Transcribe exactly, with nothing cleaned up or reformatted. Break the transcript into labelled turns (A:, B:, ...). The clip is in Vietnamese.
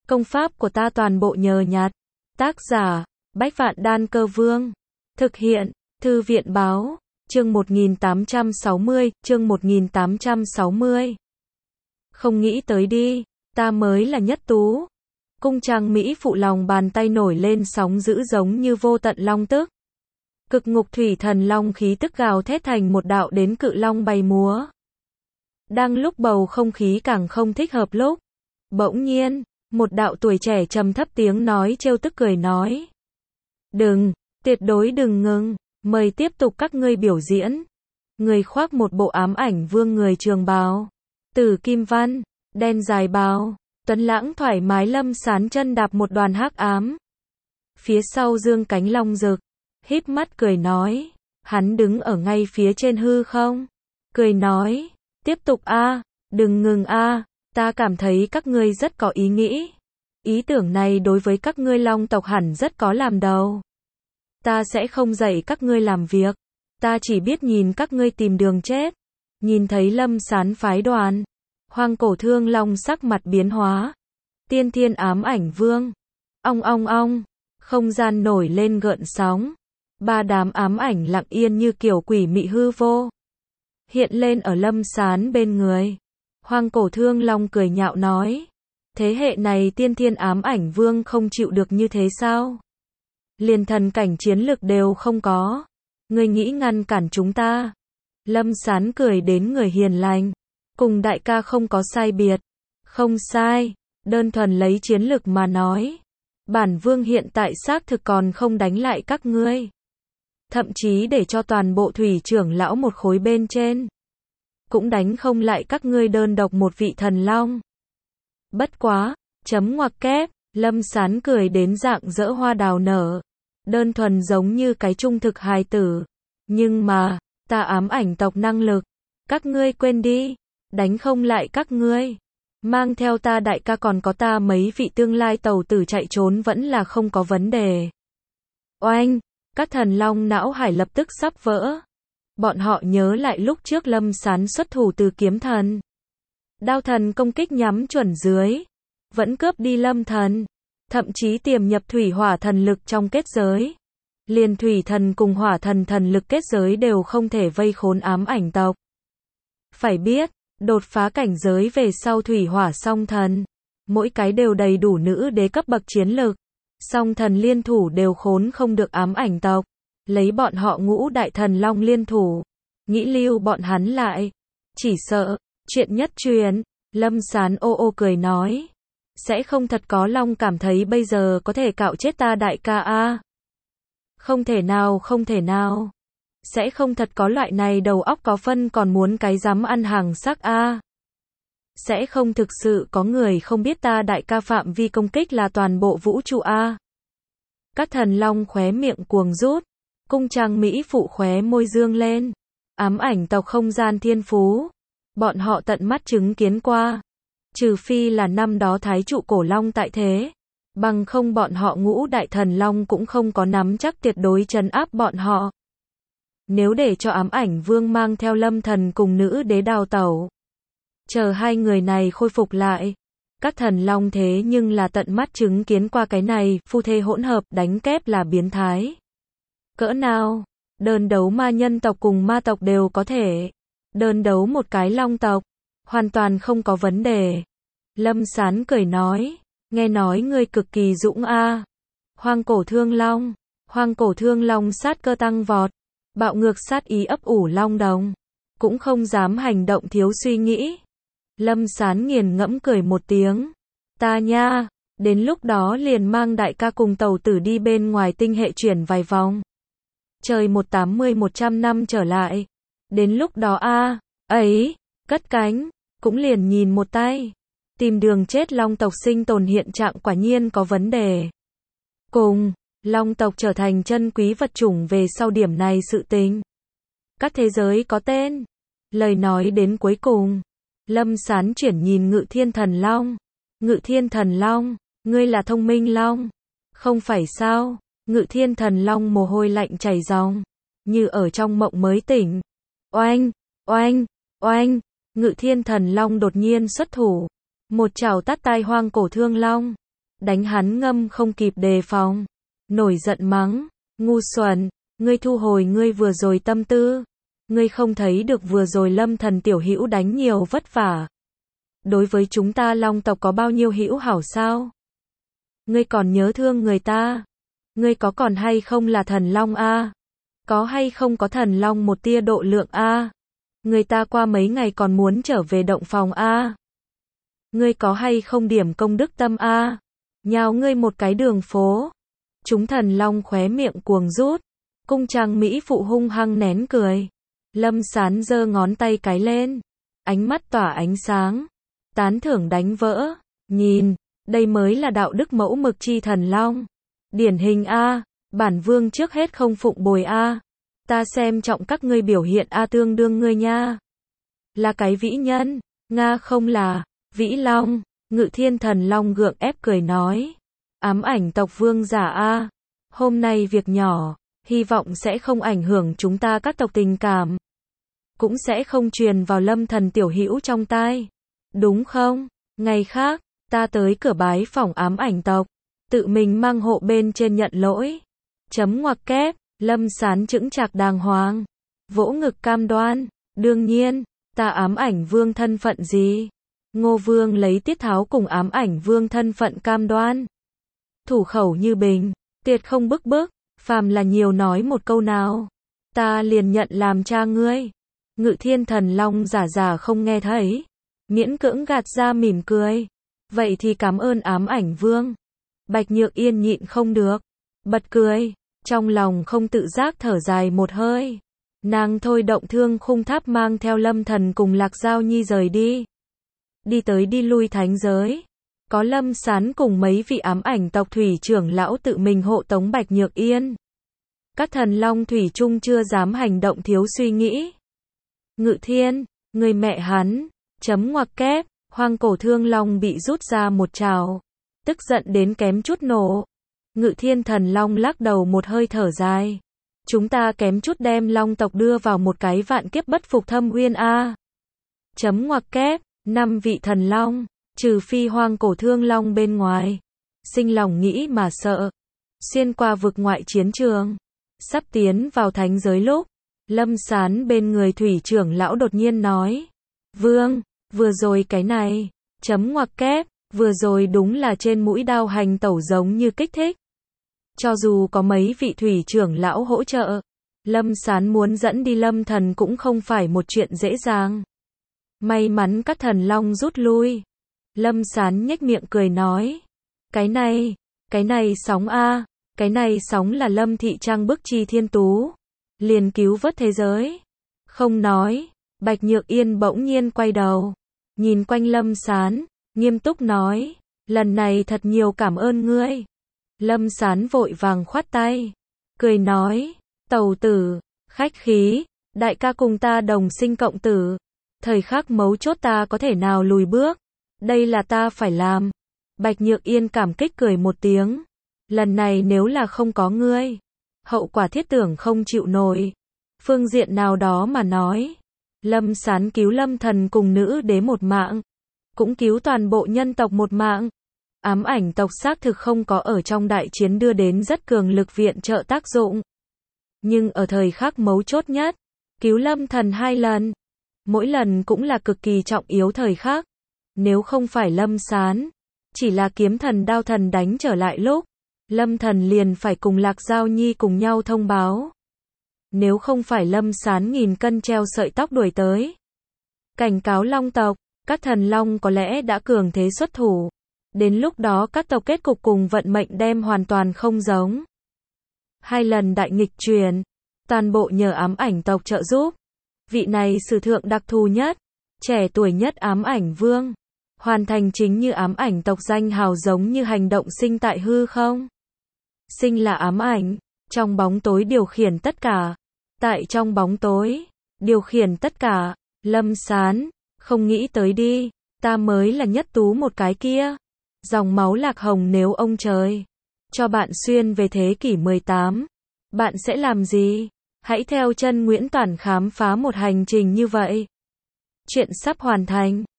A: Công pháp của ta toàn bộ nhờ nhặt. Tác giả, Bách Vạn Đan Cơ Vương. Thực hiện, Thư viện Báo. Chương một nghìn tám trăm sáu mươi, chương một nghìn tám trăm sáu mươi. Không nghĩ tới đi, ta mới là nhất tú. Cung trang Mỹ phụ lòng bàn tay nổi lên sóng dữ giống như vô tận long tức. Cực ngục thủy thần long khí tức gào thét thành một đạo đến cự long bay múa. Đang lúc bầu không khí càng không thích hợp lúc, bỗng nhiên, một đạo tuổi trẻ trầm thấp tiếng nói trêu tức cười nói. Đừng, tuyệt đối đừng ngừng, mời tiếp tục các ngươi biểu diễn. Người khoác một bộ ám ảnh vương người trường bào, tử kim văn, đen dài bào, tuấn lãng thoải mái lâm sán chân đạp một đoàn hắc ám. Phía sau dương cánh long rực, híp mắt cười nói, hắn đứng ở ngay phía trên hư không, cười nói, tiếp tục a, đừng ngừng a, ta cảm thấy các ngươi rất có ý nghĩ. Ý tưởng này đối với các ngươi long tộc hẳn rất có làm đầu. Ta sẽ không dạy các ngươi làm việc, ta chỉ biết nhìn các ngươi tìm đường chết. Nhìn thấy lâm sán phái đoàn, hoang cổ thương long sắc mặt biến hóa. Tiên thiên ám ảnh vương, ong ong ong, không gian nổi lên gợn sóng. Ba đám ám ảnh lặng yên như kiểu quỷ mị hư vô, hiện lên ở lâm sán bên người. Hoang cổ thương long cười nhạo nói, thế hệ này tiên thiên ám ảnh vương không chịu được như thế sao? Liền thần cảnh chiến lực đều không có, ngươi nghĩ ngăn cản chúng ta? Lâm sán cười đến người hiền lành, cùng đại ca không có sai biệt. Không sai, đơn thuần lấy chiến lực mà nói, bản vương hiện tại xác thực còn không đánh lại các ngươi. Thậm chí để cho toàn bộ thủy trưởng lão một khối bên trên, cũng đánh không lại các ngươi đơn độc một vị thần long. Bất quá, chấm ngoặc kép, lâm sán cười đến dạng dỡ hoa đào nở, đơn thuần giống như cái trung thực hài tử. Nhưng mà, ta ám ảnh tộc năng lực, các ngươi quên đi, đánh không lại các ngươi. Mang theo ta đại ca còn có ta mấy vị tương lai tàu tử chạy trốn vẫn là không có vấn đề. Oanh, các thần long não hải lập tức sắp vỡ. Bọn họ nhớ lại lúc trước lâm sán xuất thủ từ kiếm thần. Đao thần công kích nhắm chuẩn dưới, vẫn cướp đi lâm thần, thậm chí tiềm nhập thủy hỏa thần lực trong kết giới. Liền thủy thần cùng hỏa thần thần lực kết giới đều không thể vây khốn ám ảnh tộc. Phải biết, đột phá cảnh giới về sau thủy hỏa song thần, mỗi cái đều đầy đủ nữ đế cấp bậc chiến lực. Song thần liên thủ đều khốn không được ám ảnh tộc. Lấy bọn họ ngũ đại thần long liên thủ, nghĩ lưu bọn hắn lại, chỉ sợ, chuyện nhất truyền. Lâm sán ô ô cười nói, sẽ không thật có long cảm thấy bây giờ có thể cạo chết ta đại ca a? Không thể nào, không thể nào. Sẽ không thật có loại này đầu óc có phân còn muốn cái dám ăn hàng sắc a? Sẽ không thực sự có người không biết ta đại ca phạm vi công kích là toàn bộ vũ trụ a? Các thần long khóe miệng cuồng rút, cung trang Mỹ phụ khóe môi dương lên. Ám ảnh tộc không gian thiên phú, bọn họ tận mắt chứng kiến qua. Trừ phi là năm đó thái trụ cổ long tại thế, bằng không bọn họ ngũ đại thần long cũng không có nắm chắc tuyệt đối trấn áp bọn họ. Nếu để cho ám ảnh vương mang theo lâm thần cùng nữ đế đào tẩu, chờ hai người này khôi phục lại, các thần long thế nhưng là tận mắt chứng kiến qua cái này, phu thê hỗn hợp đánh kép là biến thái. Cỡ nào, đơn đấu ma nhân tộc cùng ma tộc đều có thể, đơn đấu một cái long tộc, hoàn toàn không có vấn đề. Lâm sán cười nói, nghe nói ngươi cực kỳ dũng a. Hoang cổ thương long, hoang cổ thương long sát cơ tăng vọt, bạo ngược sát ý ấp ủ long đồng, cũng không dám hành động thiếu suy nghĩ. Lâm sán nghiền ngẫm cười một tiếng, ta nha, đến lúc đó liền mang đại ca cùng tàu tử đi bên ngoài tinh hệ chuyển vài vòng. Trời một tám mươi một trăm năm trở lại, đến lúc đó a, ấy, cất cánh, cũng liền nhìn một tay. Tìm đường chết long tộc sinh tồn hiện trạng quả nhiên có vấn đề. Cùng, long tộc trở thành chân quý vật chủng về sau điểm này sự tình. Các thế giới có tên. Lời nói đến cuối cùng, lâm sán chuyển nhìn Ngự Thiên Thần Long. Ngự Thiên Thần Long, ngươi là thông minh long, không phải sao? Ngự Thiên Thần Long mồ hôi lạnh chảy ròng, như ở trong mộng mới tỉnh. Oanh, oanh, oanh, Ngự Thiên Thần Long đột nhiên xuất thủ, một chảo tát tai hoang cổ thương long. đánh hắn ngâm không kịp đề phòng, nổi giận mắng, ngu xuẩn, ngươi thu hồi ngươi vừa rồi tâm tư, ngươi không thấy được vừa rồi Lâm Thần tiểu hữu đánh nhiều vất vả. Đối với chúng ta Long tộc có bao nhiêu hữu hảo sao? Ngươi còn nhớ thương người ta? Ngươi có còn hay không là thần long a? Có hay không có thần long một tia độ lượng a? Người ta qua mấy ngày còn muốn trở về động phòng a. Ngươi có hay không điểm công đức tâm a? Nhào ngươi một cái đường phố. Chúng thần long khóe miệng cuồng rút, cung trang mỹ phụ hung hăng nén cười. Lâm Sán giơ ngón tay cái lên, ánh mắt tỏa ánh sáng, tán thưởng đánh vỡ, nhìn, đây mới là đạo đức mẫu mực chi thần long. Điển hình a, bản vương trước hết không phụng bồi a. Ta xem trọng các ngươi biểu hiện a tương đương ngươi nha. Là cái vĩ nhân, nga không là, vĩ long, Ngự Thiên thần long gượng ép cười nói. Ám ảnh tộc vương giả a, hôm nay việc nhỏ, hy vọng sẽ không ảnh hưởng chúng ta các tộc tình cảm. Cũng sẽ không truyền vào Lâm Thần tiểu hữu trong tai. Đúng không? Ngày khác, ta tới cửa bái phỏng ám ảnh tộc, tự mình mang hộ bên trên nhận lỗi. Chấm ngoặc kép, Lâm Sán chững chạc đàng hoàng, vỗ ngực cam đoan, đương nhiên, ta ám ảnh vương thân phận gì? Ngô Vương lấy tiết tháo cùng ám ảnh vương thân phận cam đoan. Thủ khẩu như bình, tiệt không bức bức, phàm là nhiều nói một câu nào, ta liền nhận làm cha ngươi. Ngự Thiên thần long giả giả không nghe thấy, miễn cưỡng gạt ra mỉm cười. Vậy thì cảm ơn ám ảnh vương. Bạch Nhược Yên nhịn không được, bật cười, trong lòng không tự giác thở dài một hơi. Nàng thôi động thương khung tháp mang theo Lâm Thần cùng Lạc Giao Nhi rời đi. Đi tới đi lui thánh giới, có Lâm Sán cùng mấy vị ám ảnh tộc thủy trưởng lão tự mình hộ tống Bạch Nhược Yên. Các thần long thủy chung chưa dám hành động thiếu suy nghĩ. Ngự Thiên, người mẹ hắn, chấm ngoặc kép, hoang cổ thương long bị rút ra một trào, tức giận đến kém chút nổ. Ngự Thiên thần long lắc đầu một hơi thở dài. Chúng ta kém chút đem long tộc đưa vào một cái vạn kiếp bất phục thâm uyên a. Chấm ngoặc kép, năm vị thần long, trừ phi hoang cổ thương long bên ngoài, sinh lòng nghĩ mà sợ. Xuyên qua vực ngoại chiến trường, sắp tiến vào thánh giới lúc, Lâm Sán bên người thủy trưởng lão đột nhiên nói. Vương, vừa rồi cái này, chấm ngoặc kép, vừa rồi đúng là trên mũi đao hành tẩu giống như kích thích. Cho dù có mấy vị thủy trưởng lão hỗ trợ, Lâm Sán muốn dẫn đi Lâm Thần cũng không phải một chuyện dễ dàng. May mắn các thần long rút lui. Lâm Sán nhếch miệng cười nói. Cái này, cái này sóng a, cái này sóng là Lâm thị trang bức chi thiên tú, liền cứu vớt thế giới. Không nói, Bạch Nhược Yên bỗng nhiên quay đầu, nhìn quanh Lâm Sán, nghiêm túc nói, lần này thật nhiều cảm ơn ngươi. Lâm Sán vội vàng khoát tay, cười nói, tẩu tử, khách khí, đại ca cùng ta đồng sinh cộng tử, thời khắc mấu chốt ta có thể nào lùi bước, đây là ta phải làm. Bạch Nhược Yên cảm kích cười một tiếng, lần này nếu là không có ngươi, hậu quả thiết tưởng không chịu nổi. Phương diện nào đó mà nói, Lâm Sán cứu Lâm Thần cùng nữ đế một mạng, cũng cứu toàn bộ nhân tộc một mạng. Ám ảnh tộc xác thực không có ở trong đại chiến đưa đến rất cường lực viện trợ tác dụng. Nhưng ở thời khắc mấu chốt nhất, cứu Lâm Thần hai lần, mỗi lần cũng là cực kỳ trọng yếu thời khắc. Nếu không phải Lâm Sán, chỉ là kiếm thần đao thần đánh trở lại lúc, Lâm Thần liền phải cùng Lạc Giao Nhi cùng nhau thông báo. Nếu không phải Lâm Sán nghìn cân treo sợi tóc đuổi tới, cảnh cáo long tộc, các thần long có lẽ đã cường thế xuất thủ. Đến lúc đó các tộc kết cục cùng vận mệnh đem hoàn toàn không giống. Hai lần đại nghịch truyền, toàn bộ nhờ ám ảnh tộc trợ giúp. Vị này sử thượng đặc thù nhất, trẻ tuổi nhất ám ảnh vương, hoàn thành chính như ám ảnh tộc danh hào giống như hành động sinh tại hư không. Sinh là ám ảnh, trong bóng tối điều khiển tất cả. Tại trong bóng tối, điều khiển tất cả. Lâm Sán, không nghĩ tới đi, ta mới là nhất tú một cái kia. Dòng máu lạc hồng nếu ông trời cho bạn xuyên về thế kỷ mười tám, bạn sẽ làm gì? Hãy theo chân Nguyễn Toản khám phá một hành trình như vậy. Chuyện sắp hoàn thành.